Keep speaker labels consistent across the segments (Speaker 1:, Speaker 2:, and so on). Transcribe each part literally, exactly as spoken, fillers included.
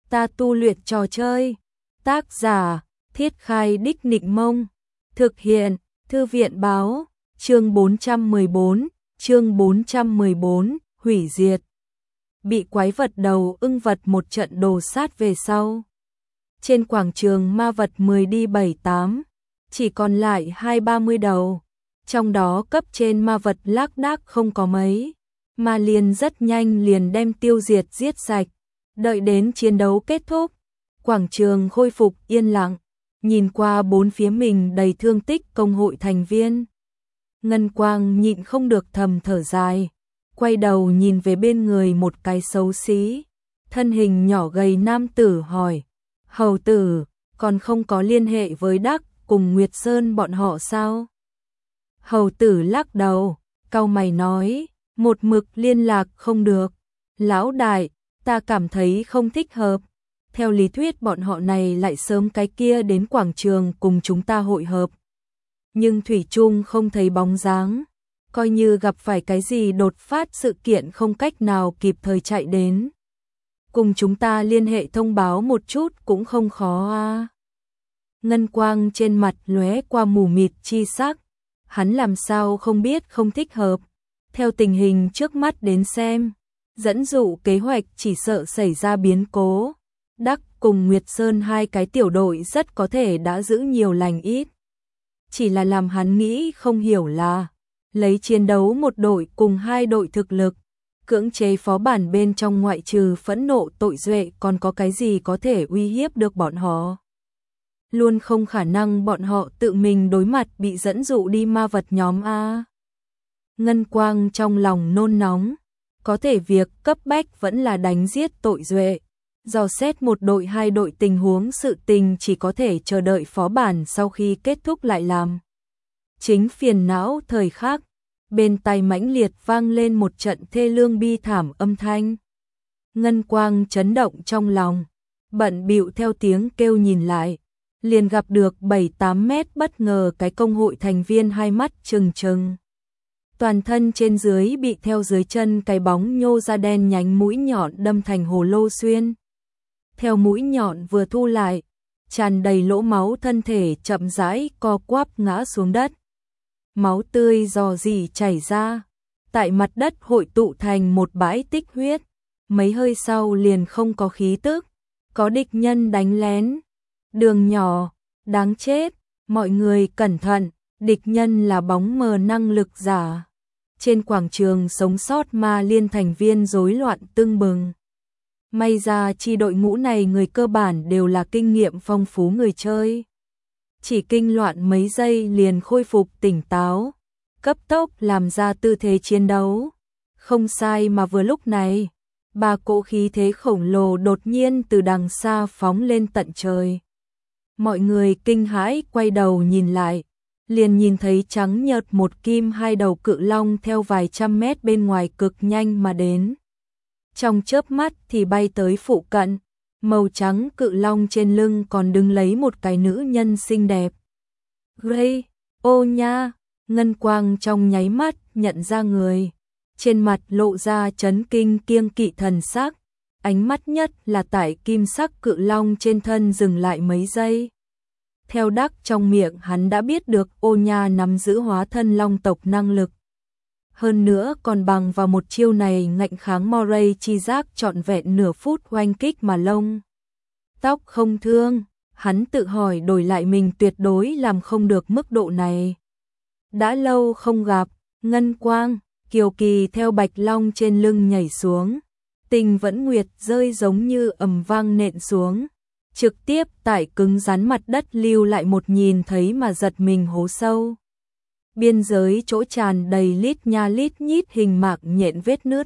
Speaker 1: ta tu luyện trò chơi. Tác giả, Thiết Khai Đích Nịnh Mông. Thực hiện, Thư viện báo, chương bốn trăm mười bốn, chương bốn trăm mười bốn, hủy diệt. Bị quái vật đầu ưng vật một trận đồ sát về sau. Trên quảng trường ma vật mười đi bảy tám, chỉ còn lại hai ba mươi đầu. Trong đó cấp trên ma vật lác đác không có mấy, mà liền rất nhanh liền đem tiêu diệt giết sạch. Đợi đến chiến đấu kết thúc, quảng trường khôi phục yên lặng, nhìn qua bốn phía mình đầy thương tích công hội thành viên. Ngân Quang nhịn không được thầm thở dài, quay đầu nhìn về bên người một cái xấu xí, thân hình nhỏ gầy nam tử hỏi, hầu tử, còn không có liên hệ với Đắc cùng Nguyệt Sơn bọn họ sao? Hầu tử lắc đầu, cau mày nói, một mực liên lạc không được. Lão đại, ta cảm thấy không thích hợp. Theo lý thuyết bọn họ này lại sớm cái kia đến quảng trường cùng chúng ta hội hợp. Nhưng thủy chung không thấy bóng dáng, coi như gặp phải cái gì đột phát sự kiện không cách nào kịp thời chạy đến. Cùng chúng ta liên hệ thông báo một chút cũng không khó à. Ngân quang trên mặt lóe qua mù mịt chi sắc, hắn làm sao không biết không thích hợp. Theo tình hình trước mắt đến xem, dẫn dụ kế hoạch chỉ sợ xảy ra biến cố. Đắc cùng Nguyệt Sơn hai cái tiểu đội rất có thể đã giữ nhiều lành ít. Chỉ là làm hắn nghĩ không hiểu là, lấy chiến đấu một đội cùng hai đội thực lực, cưỡng chế phó bản bên trong ngoại trừ phẫn nộ tội duệ còn có cái gì có thể uy hiếp được bọn họ. Luôn không khả năng bọn họ tự mình đối mặt bị dẫn dụ đi ma vật nhóm A. Ngân Quang trong lòng nôn nóng, có thể việc cấp bách vẫn là đánh giết tội duệ. Dò xét một đội hai đội tình huống sự tình chỉ có thể chờ đợi phó bản sau khi kết thúc lại làm. Chính phiền não thời khắc, bên tai mãnh liệt vang lên một trận thê lương bi thảm âm thanh. Ngân Quang chấn động trong lòng, bận bịu theo tiếng kêu nhìn lại, liền gặp được bảy tám mét bất ngờ cái công hội thành viên hai mắt trừng trừng. Toàn thân trên dưới bị theo dưới chân cái bóng nhô ra đen nhánh mũi nhọn đâm thành hồ lô xuyên. Theo mũi nhọn vừa thu lại, tràn đầy lỗ máu thân thể chậm rãi co quắp ngã xuống đất. Máu tươi rò rỉ chảy ra, tại mặt đất hội tụ thành một bãi tích huyết. Mấy hơi sau liền không có khí tức, có địch nhân đánh lén. Đường nhỏ, đáng chết, mọi người cẩn thận, địch nhân là bóng mờ năng lực giả. Trên quảng trường sống sót ma liên thành viên rối loạn tưng bừng. May ra chi đội ngũ này người cơ bản đều là kinh nghiệm phong phú người chơi. Chỉ kinh loạn mấy giây liền khôi phục tỉnh táo, cấp tốc làm ra tư thế chiến đấu. Không sai mà vừa lúc này, ba cỗ khí thế khổng lồ đột nhiên từ đằng xa phóng lên tận trời. Mọi người kinh hãi quay đầu nhìn lại, liền nhìn thấy trắng nhợt một kim hai đầu cự long theo vài trăm mét bên ngoài cực nhanh mà đến. Trong chớp mắt thì bay tới phụ cận, màu trắng cự long trên lưng còn đứng lấy một cái nữ nhân xinh đẹp. Gray, ô nha, Ngân Quang trong nháy mắt nhận ra người, trên mặt lộ ra chấn kinh kiêng kỵ thần sắc, ánh mắt nhất là tại kim sắc cự long trên thân dừng lại mấy giây. Theo Đắc trong miệng hắn đã biết được ô nha nắm giữ hóa thân long tộc năng lực. Hơn nữa còn bằng vào một chiêu này ngạnh kháng Moray chi giác trọn vẹn nửa phút oanh kích mà lông tóc không thương, hắn tự hỏi đổi lại mình tuyệt đối làm không được mức độ này. Đã lâu không gặp, Ngân Quang, Kiều Kỳ theo bạch long trên lưng nhảy xuống, Tình Vẫn Nguyệt rơi giống như ầm vang nện xuống, trực tiếp tại cứng rắn mặt đất lưu lại một nhìn thấy mà giật mình hố sâu. Biên giới chỗ tràn đầy lít nha lít nhít hình mạc nhện vết nứt,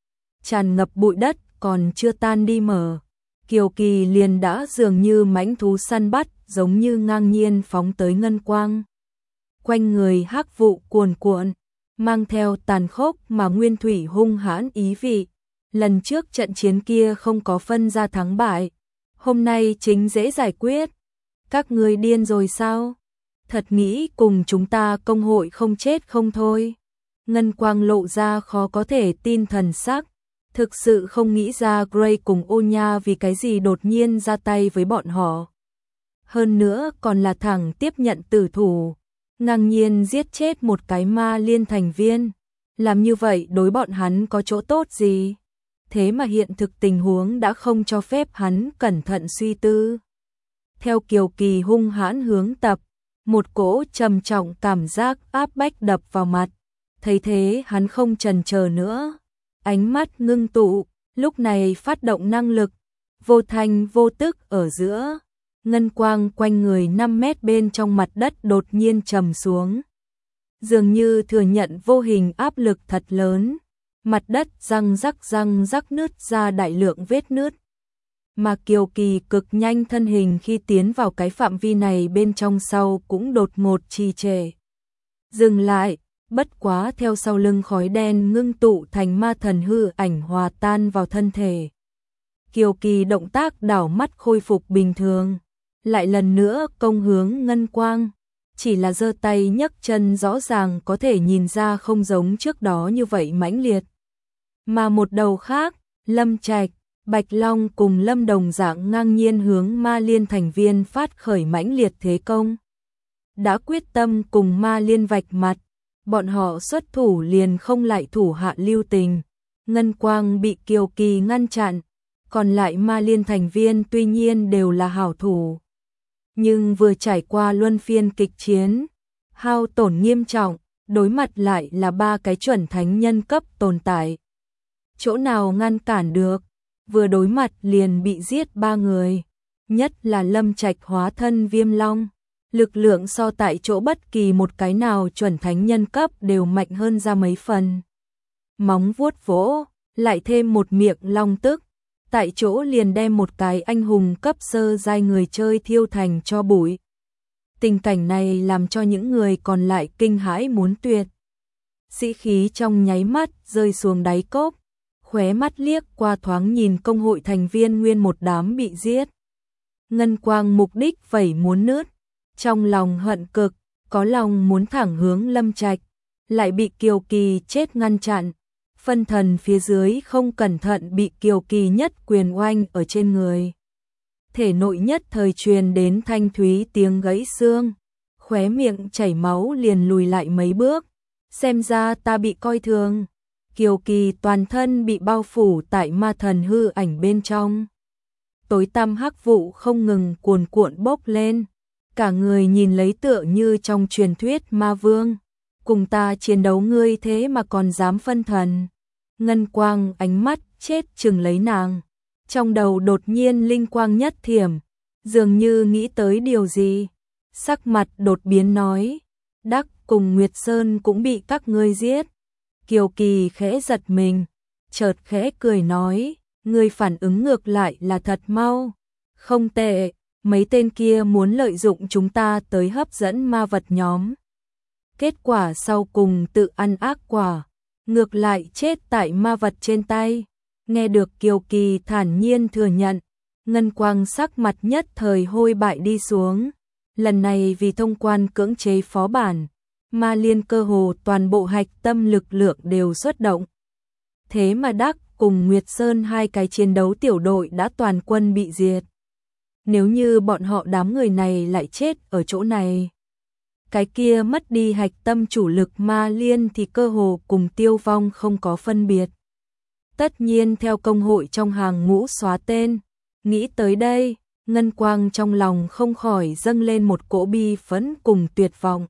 Speaker 1: tràn ngập bụi đất còn chưa tan đi mở. Kiều Kỳ liền đã dường như mãnh thú săn bắt, giống như ngang nhiên phóng tới Ngân Quang. Quanh người hắc vụ cuồn cuộn, mang theo tàn khốc mà nguyên thủy hung hãn ý vị. Lần trước trận chiến kia không có phân ra thắng bại, hôm nay chính dễ giải quyết. Các người điên rồi sao? Thật nghĩ cùng chúng ta công hội không chết không thôi. Ngân Quang lộ ra khó có thể tin thần sắc, Thực sự không nghĩ ra Gray cùng Ô Nha vì cái gì đột nhiên ra tay với bọn họ. Hơn nữa còn là thẳng tiếp nhận tử thủ, ngang nhiên giết chết một cái ma liên thành viên. Làm như vậy đối bọn hắn có chỗ tốt gì? Thế mà hiện thực tình huống đã không cho phép hắn cẩn thận suy tư. Theo Kiều Kỳ hung hãn hướng tập, một cỗ trầm trọng cảm giác áp bách đập vào mặt. Thấy thế hắn không chần chờ nữa, ánh mắt ngưng tụ, lúc này phát động năng lực, vô thanh vô tức ở giữa. Ngân quang quanh người năm mét bên trong mặt đất đột nhiên trầm xuống. Dường như thừa nhận vô hình áp lực thật lớn. Mặt đất răng rắc răng rắc nứt ra đại lượng vết nứt. Mà Kiều Kỳ cực nhanh thân hình khi tiến vào cái phạm vi này bên trong sau cũng đột ngột trì trệ. Dừng lại, bất quá theo sau lưng khói đen ngưng tụ thành ma thần hư ảnh hòa tan vào thân thể. Kiều Kỳ động tác đảo mắt khôi phục bình thường, lại lần nữa công hướng ngân quang. Chỉ là giơ tay nhấc chân rõ ràng có thể nhìn ra không giống trước đó như vậy mãnh liệt. Mà một đầu khác, Lâm Trạch, Bạch Long cùng Lâm Đồng dạng ngang nhiên hướng ma liên thành viên phát khởi mãnh liệt thế công. Đã quyết tâm cùng ma liên vạch mặt, bọn họ xuất thủ liền không lại thủ hạ lưu tình. Ngân quang bị Kiều Kỳ ngăn chặn, còn lại ma liên thành viên tuy nhiên đều là hảo thủ. Nhưng vừa trải qua luân phiên kịch chiến, hao tổn nghiêm trọng, đối mặt lại là ba cái chuẩn thánh nhân cấp tồn tại. Chỗ nào ngăn cản được, vừa đối mặt liền bị giết ba người, nhất là Lâm Trạch hóa thân Viêm Long. Lực lượng so tại chỗ bất kỳ một cái nào chuẩn thánh nhân cấp đều mạnh hơn ra mấy phần. Móng vuốt vỗ, lại thêm một miệng long tức, tại chỗ liền đem một cái anh hùng cấp sơ giai người chơi thiêu thành cho bụi. Tình cảnh này làm cho những người còn lại kinh hãi muốn tuyệt. Sĩ khí trong nháy mắt rơi xuống đáy cốc, khóe mắt liếc qua thoáng nhìn công hội thành viên nguyên một đám bị giết. Ngân quang mục đích vẩy muốn nứt, trong lòng hận cực, có lòng muốn thẳng hướng Lâm Trạch, lại bị Kiều Kỳ chết ngăn chặn. Phân thần phía dưới không cẩn thận bị Kiều Kỳ nhất quyền oanh ở trên người. Thể nội nhất thời truyền đến thanh thúy tiếng gãy xương, khóe miệng chảy máu liền lùi lại mấy bước. Xem ra ta bị coi thường. Kiều Kỳ toàn thân bị bao phủ tại ma thần hư ảnh bên trong. Tối tăm hắc vụ không ngừng cuồn cuộn bốc lên. Cả người nhìn lấy tựa như trong truyền thuyết ma vương. Cùng ta chiến đấu ngươi thế mà còn dám phân thần. Ngân quang ánh mắt chết chừng lấy nàng. Trong đầu đột nhiên linh quang nhất thiểm, dường như nghĩ tới điều gì. Sắc mặt đột biến nói, Đắc cùng Nguyệt Sơn cũng bị các ngươi giết. Kiều Kỳ khẽ giật mình, chợt khẽ cười nói, ngươi phản ứng ngược lại là thật mau. Không tệ, mấy tên kia muốn lợi dụng chúng ta tới hấp dẫn ma vật nhóm. Kết quả sau cùng tự ăn ác quả, ngược lại chết tại ma vật trên tay. Nghe được Kiều Kỳ thản nhiên thừa nhận, ngân quang sắc mặt nhất thời hôi bại đi xuống. Lần này vì thông quan cưỡng chế phó bản, ma liên cơ hồ toàn bộ hạch tâm lực lượng đều xuất động. Thế mà Đắc cùng Nguyệt Sơn hai cái chiến đấu tiểu đội đã toàn quân bị diệt. Nếu như bọn họ đám người này lại chết ở chỗ này, cái kia mất đi hạch tâm chủ lực ma liên thì cơ hồ cùng tiêu vong không có phân biệt. Tất nhiên theo công hội trong hàng ngũ xóa tên. Nghĩ tới đây, ngân quang trong lòng không khỏi dâng lên một cỗ bi phẫn cùng tuyệt vọng.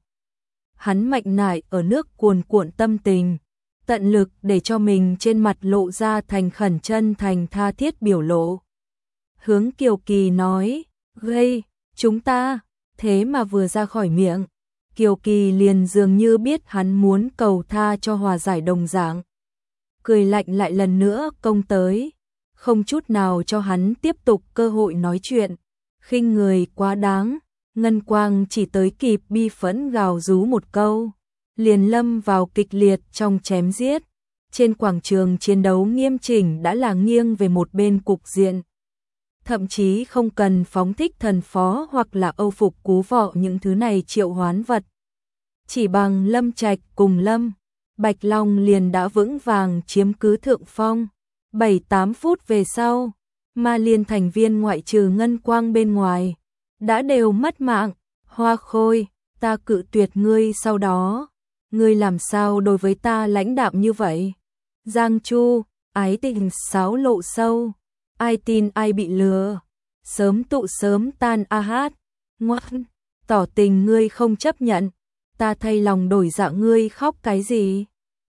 Speaker 1: Hắn mạnh nại ở nước cuồn cuộn tâm tình, tận lực để cho mình trên mặt lộ ra thành khẩn chân thành tha thiết biểu lộ. Hướng Kiều Kỳ nói, gây, chúng ta, thế mà vừa ra khỏi miệng. Kiều Kỳ liền dường như biết hắn muốn cầu tha cho hòa giải đồng dạng. Cười lạnh lại lần nữa công tới, không chút nào cho hắn tiếp tục cơ hội nói chuyện. Khinh người quá đáng, ngân quang chỉ tới kịp bi phẫn gào rú một câu, liền lâm vào kịch liệt trong chém giết. Trên quảng trường chiến đấu nghiêm chỉnh đã là nghiêng về một bên cục diện. Thậm chí không cần phóng thích thần phó hoặc là âu phục cú vọ những thứ này triệu hoán vật. Chỉ bằng Lâm Trạch cùng Lâm Bạch Long liền đã vững vàng chiếm cứ thượng phong. bảy tám phút về sau, Ma Liên thành viên ngoại trừ Ngân Quang bên ngoài, đã đều mất mạng. Hoa Khôi, ta cự tuyệt ngươi sau đó. Ngươi làm sao đối với ta lãnh đạm như vậy? Giang Chu, ái tình xáo lộ sâu. Ai tin ai bị lừa. Sớm tụ sớm tan a hát. Ngoan, tỏ tình ngươi không chấp nhận. Ta thay lòng đổi dạ ngươi khóc cái gì?